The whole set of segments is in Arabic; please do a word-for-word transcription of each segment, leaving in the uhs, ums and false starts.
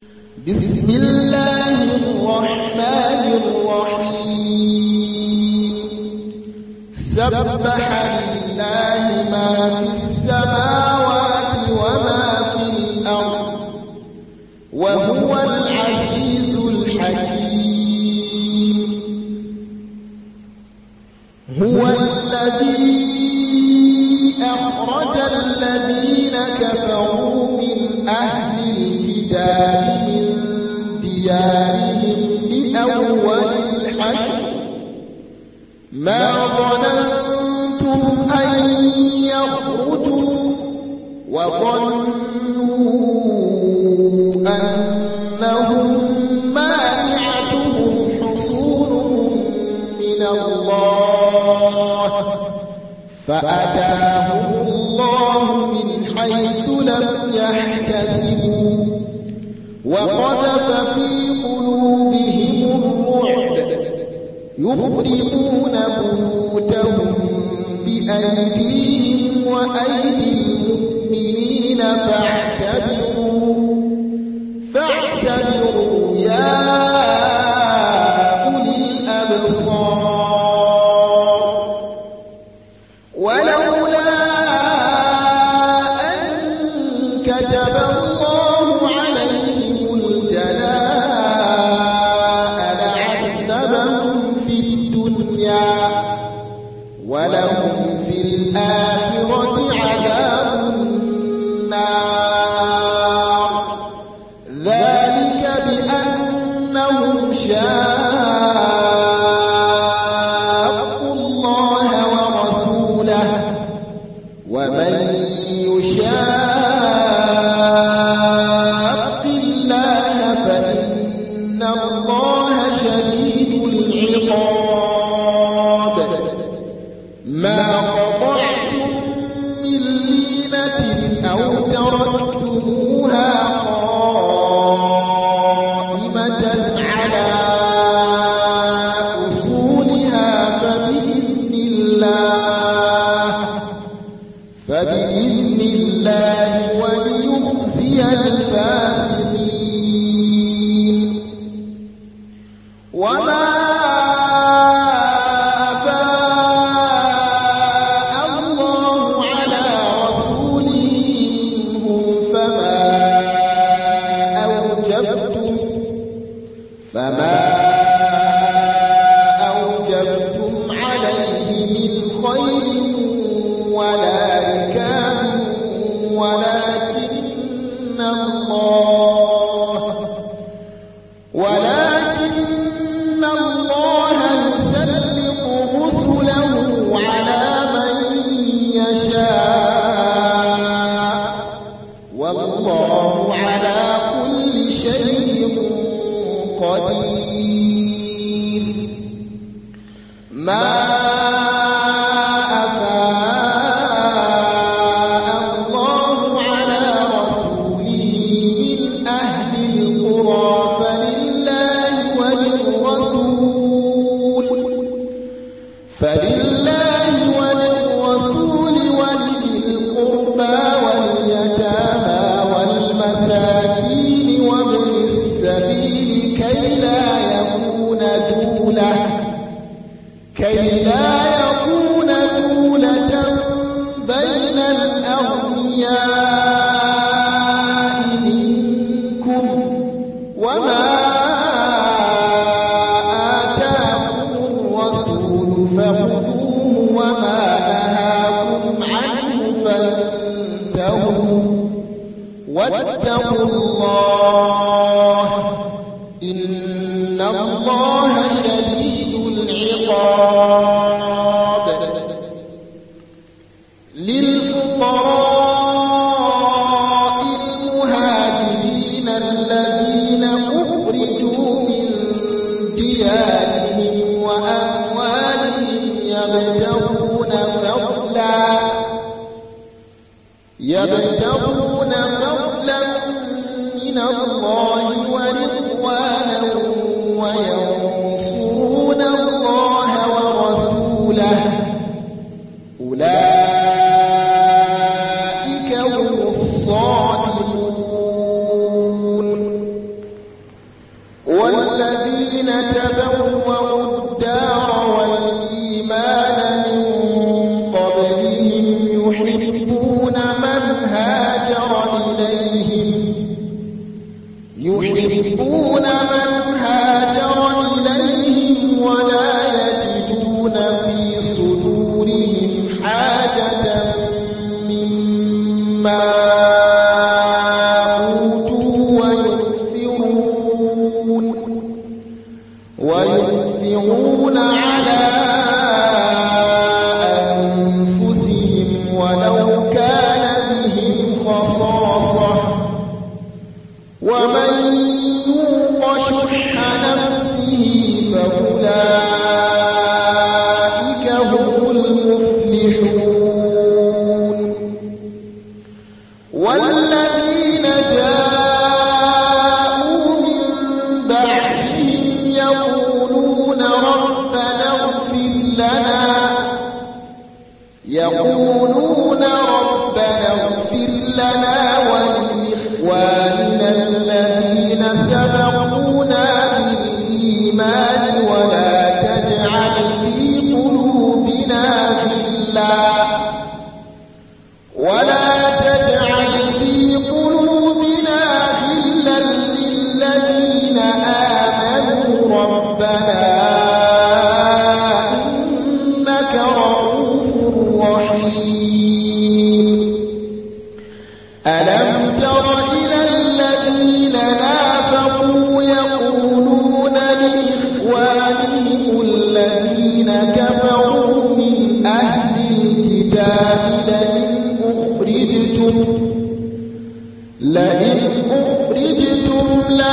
بسم الله الرحمن الرحيم. سبح لله ما في السماوات وما في الأرض وهو العزيز الحكيم. هو الذي أخرج الذين كفروا من أهل الكتاب من ديارهم لأول الحشر ما ظننتم أن يخرجوا وظنوا أنهم مانعتهم حصونهم من الله فأتاهم الله من حيث لم يحتسبوا وقذف في قلوبهم الرعب يخربون بيوتهم بأيديهم وأيدي المؤمنين فاعتبروا فاعتبروا يا أولي الأبصار. ولولا أن كتب الله عليهم الجلاء لعذبهم في الدنيا ولهم في الآخرة عذاب النار ذلك بأنهم شاقوا الله ورسوله ومن يشاق الله فإن الله شديد العقاب. ما قطعتم من لينة أو تركتموها قائمة على أصولها فبإذن الله فبإذن الله وليخزي الفاسقين. وما أفاء الله على رسوله منهم فما أوجبتم فما أوجبتم عليه من خير ولا ركاب ولكن الله ولكن الله يسلط رسله على من يشاء والله على كل شيء قدير. ما فلله وللرسول ولذي القربى واليتامى والمساكين وابن السبيل كي لا يكون دولة كي لا يكون دولة بين الأغنياء منكم وما فخذوه وما نهاكم عنه فانتهوا واتقوا الله إن الله شديد العقاب. للفقراء المهاجرين الذين أخرجوا من ديارهم وأموالهم يبتغون فضلا يبتغون فضلا من الله ورضوانا وينصرون الله ورسوله أولئك هم الصادقون. يحبون من هاجر إليهم ولا يجدون في صدورهم حاجة مما أوتوا ويؤثرون ويؤثرون على أنفسهم ولو كان بهم خصاصة ومن يوق شح نفسه فأولئك هم المفلحون والذين جاءوا من بعدهم يقولون ربنا اغفر لنا يقولون ربنا اغفر لنا ولإخواننا الذين سبقونا بالإيمان ولا تجعل في قلوبنا غلا ولا تجعل في قلوبنا غلا للذين آمنوا ربنا إنك رؤوف رحيم. ألم تر إلى الذين نافقوا يقولون لإخوانهم الذين كفروا من أهل الكتاب لئن أخرجتم لئن أخرجتم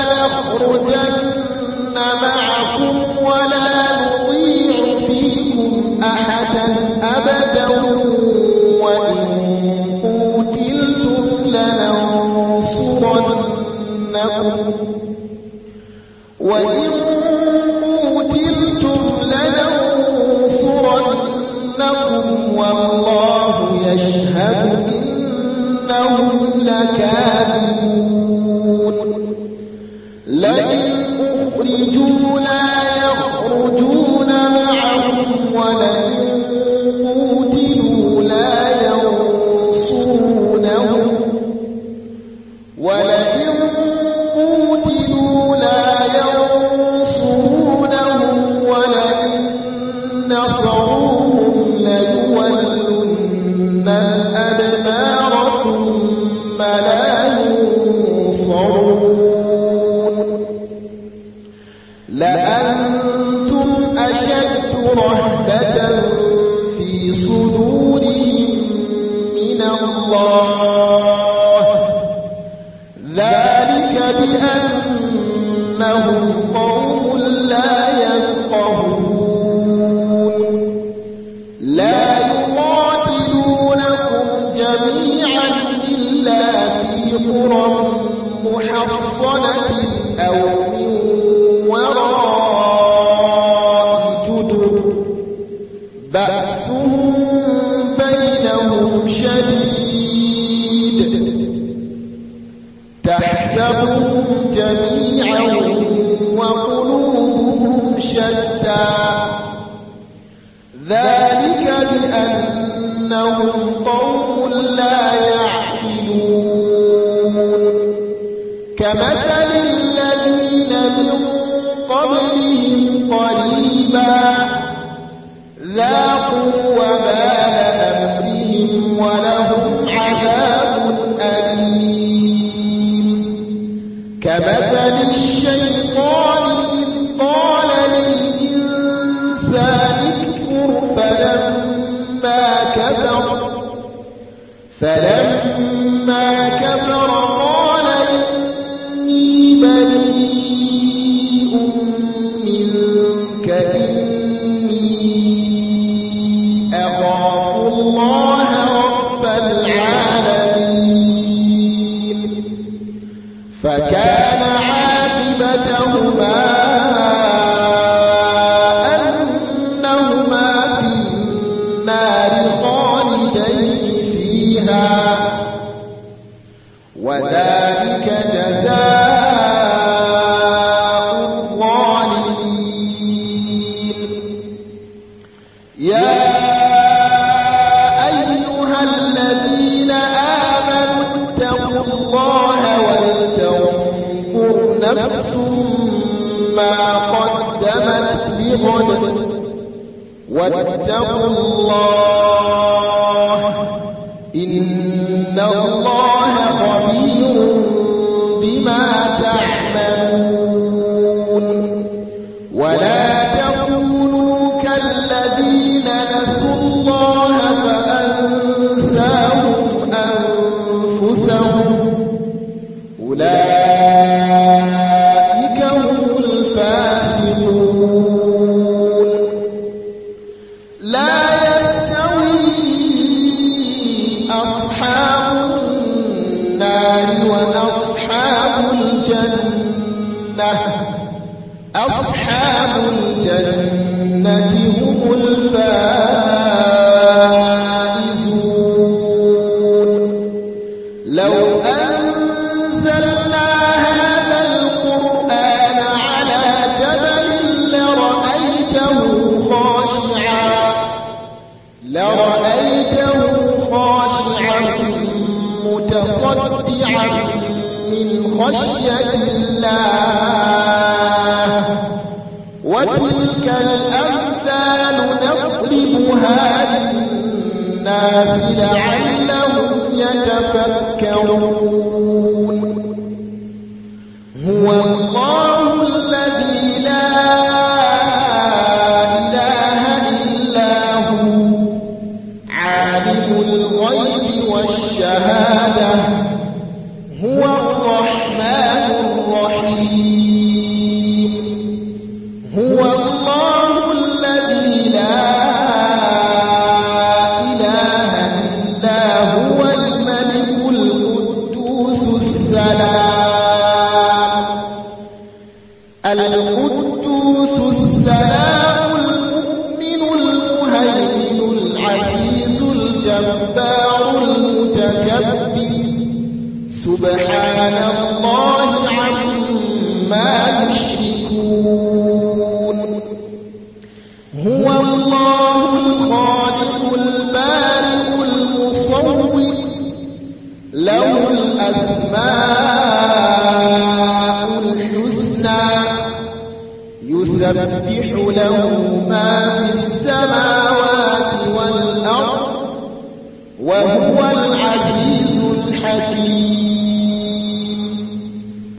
لنخرجن معكم ولا نطيع فيكم أحدا أبدا وإن قوتلتم لننصرنكم وإن قوتلتم لننصرنكم والله يشهد إنهم لكاذبون. لئن أخرجوا لا يخرجون معهم ولئن قوتلوا لا ينصرونهم ولئن قوتلوا لا ينصرونهم ولئن نصروهم ليولن الأدبار ثم لا ينصرون. لأنتم أشد رهبة في صدورهم من الله ذلك بأنهم قوم لا يفقهون. لا يقاتلونكم جميعا إلا في قرى محصنة أو من وراء جدر بأسهم بينهم شديد تحسبهم جميعا وقلوبهم شتى ذلك بأنهم قوم لا يعقلون. كمثل الذين من قبلهم قريبا ذاقوا وبال أمرهم ولهم عذاب أليم. كمثل الشيطان إذ قال للإنسان اكفر فلما كفر فلما كفر قال إني بريء منك إني أخاف الله رب العالمين. فكان عاقبتهما أنهما في النار خالدين فيها وذلك جزاء الظالمين. يا أيها الذين آمنوا اتقوا الله ولتنظر نفس ما قدمت لغد واتقوا الله إن الله خبير بما تعملون ولا تكونوا كالذين نسوا الله فأنساهم أنفسهم أولئك هم الفاسقون لا يستوي أصحاب النار وأصحاب الجنة أصحاب الجنة هم الفائزون لو أنزلنا هذا القرآن على جبل لرأيته خاشعا لرأيته خاشعا متصدعا من خشية الله وتلك الأمثال نضربها للناس لعلهم يتفكرون هو الله الذي لا إله إلا هو عالم الغيب والشهادة هو الرحمن الرحيم هو الله الذي لا إله إلا هو الملك القدوس السلام القدوس السلام المؤمن المهيمن العزيز الجبار المتكبر سبحان الله عما يشركون هو الله الخالق البارئ المصور له الأسماء الحسنى يسبح